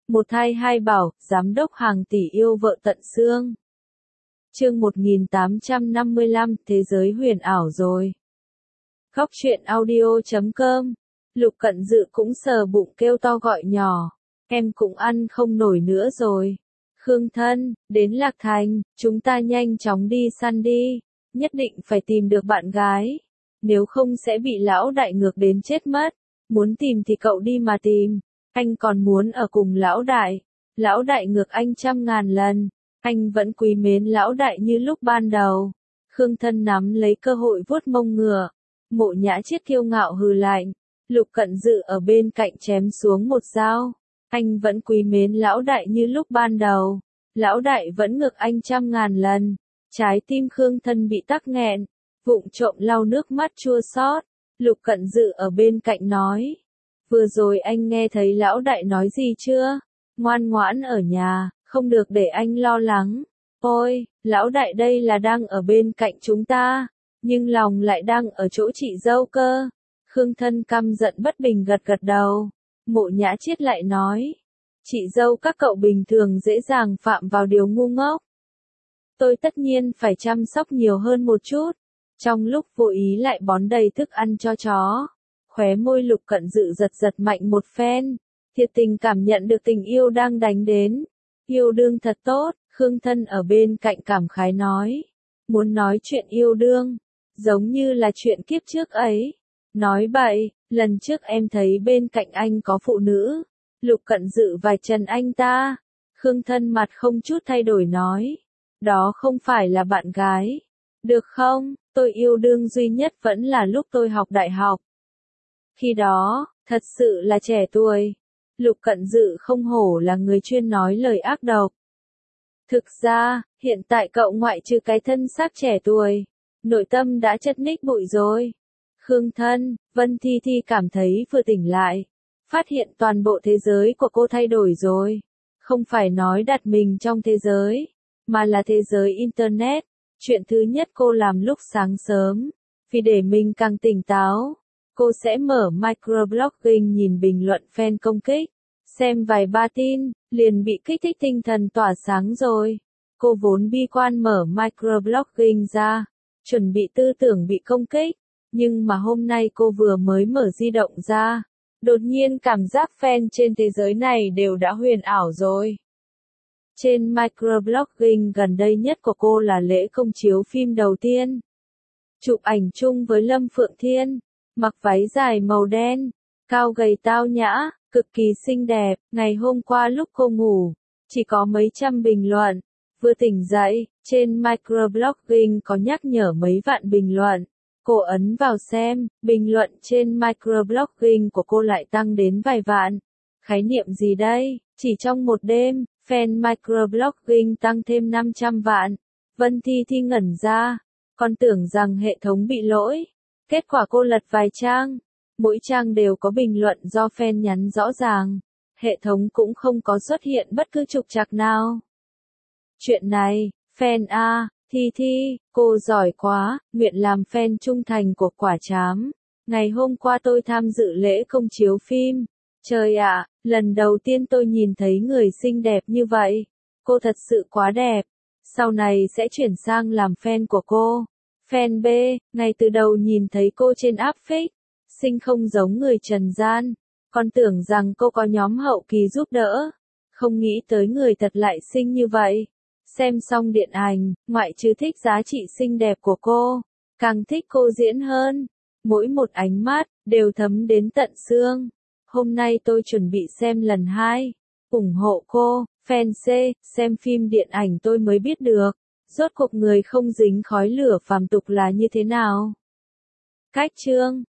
Một thai hai bảo, giám đốc hàng tỷ yêu vợ tận xương. Chương 1855, thế giới huyền ảo rồi. Góc truyện audio.com. Lục Cận Dự cũng sờ bụng kêu to gọi nhỏ. Em cũng ăn không nổi nữa rồi. Khương thân, đến Lạc Thành, chúng ta nhanh chóng đi săn đi. Nhất định phải tìm được bạn gái. Nếu không sẽ bị lão đại ngược đến chết mất. Muốn tìm thì cậu đi mà tìm. Anh còn muốn ở cùng lão đại. Lão đại ngược anh 100.000 lần. Anh vẫn quý mến lão đại như lúc ban đầu. Khương thân nắm lấy cơ hội vuốt mông ngựa. Mộ Nhã Chiết kiêu ngạo hừ lạnh. Lục Cận Dự ở bên cạnh chém xuống một dao. Anh vẫn quý mến lão đại như lúc ban đầu. Lão đại vẫn ngược anh 100.000 lần. Trái tim Khương thân bị tắc nghẹn. Vụng trộm lau nước mắt chua xót. Lục Cận Dự ở bên cạnh nói. Vừa rồi anh nghe thấy lão đại nói gì chưa? Ngoan ngoãn ở nhà, không được để anh lo lắng. Ôi, lão đại đây là đang ở bên cạnh chúng ta, nhưng lòng lại đang ở chỗ chị dâu cơ. Khương thân căm giận bất bình gật gật đầu. Mộ Nhã Chiết lại nói. Chị dâu các cậu bình thường dễ dàng phạm vào điều ngu ngốc. Tôi tất nhiên phải chăm sóc nhiều hơn một chút. Trong lúc vô ý lại bón đầy thức ăn cho chó. Khóe môi Lục Cận Dự giật giật mạnh một phen. Thiệt tình cảm nhận được tình yêu đang đánh đến. Yêu đương thật tốt, Khương thân ở bên cạnh cảm khái nói. Muốn nói chuyện yêu đương, giống như là chuyện kiếp trước ấy. Nói bậy, lần trước em thấy bên cạnh anh có phụ nữ. Lục Cận Dự vài chân anh ta. Khương thân mặt không chút thay đổi nói. Đó không phải là bạn gái. Được không, tôi yêu đương duy nhất vẫn là lúc tôi học đại học. Khi đó, thật sự là trẻ tuổi. Lục Cận Dự không hổ là người chuyên nói lời ác độc. Thực ra, hiện tại cậu ngoại trừ cái thân xác trẻ tuổi, nội tâm đã chất ních bụi rồi. Khương thân, Vân Thi Thi cảm thấy vừa tỉnh lại. Phát hiện toàn bộ thế giới của cô thay đổi rồi. Không phải nói đặt mình trong thế giới, mà là thế giới Internet. Chuyện thứ nhất cô làm lúc sáng sớm, vì để mình càng tỉnh táo. Cô sẽ mở microblogging nhìn bình luận fan công kích, xem vài ba tin, liền bị kích thích tinh thần tỏa sáng rồi. Cô vốn bi quan mở microblogging ra, chuẩn bị tư tưởng bị công kích, nhưng mà hôm nay cô vừa mới mở di động ra, đột nhiên cảm giác fan trên thế giới này đều đã huyền ảo rồi. Trên microblogging gần đây nhất của cô là lễ công chiếu phim đầu tiên. Chụp ảnh chung với Lâm Phượng Thiên. Mặc váy dài màu đen, cao gầy tao nhã, cực kỳ xinh đẹp. Ngày hôm qua lúc cô ngủ, chỉ có mấy trăm bình luận. Vừa tỉnh dậy, trên microblogging có nhắc nhở mấy vạn bình luận. Cô ấn vào xem, bình luận trên microblogging của cô lại tăng đến vài vạn. Khái niệm gì đây? Chỉ trong một đêm, fan microblogging tăng thêm 500 vạn. Vân Thi Thi ngẩn ra, còn tưởng rằng hệ thống bị lỗi. Kết quả cô lật vài trang, mỗi trang đều có bình luận do fan nhắn rõ ràng. Hệ thống cũng không có xuất hiện bất cứ trục trặc nào. Chuyện này, fan A, Thi Thi, cô giỏi quá, nguyện làm fan trung thành của Quả Trám. Ngày hôm qua tôi tham dự lễ công chiếu phim. Trời ạ, lần đầu tiên tôi nhìn thấy người xinh đẹp như vậy. Cô thật sự quá đẹp. Sau này sẽ chuyển sang làm fan của cô. Fan B, ngay từ đầu nhìn thấy cô trên áp phích, xinh không giống người trần gian, còn tưởng rằng cô có nhóm hậu kỳ giúp đỡ, không nghĩ tới người thật lại xinh như vậy. Xem xong điện ảnh, ngoại trừ thích giá trị xinh đẹp của cô, càng thích cô diễn hơn, mỗi một ánh mắt, đều thấm đến tận xương. Hôm nay tôi chuẩn bị xem lần 2, ủng hộ cô. Fan C, xem phim điện ảnh tôi mới biết được. Rốt cuộc người không dính khói lửa phàm tục là như thế nào? Cách chương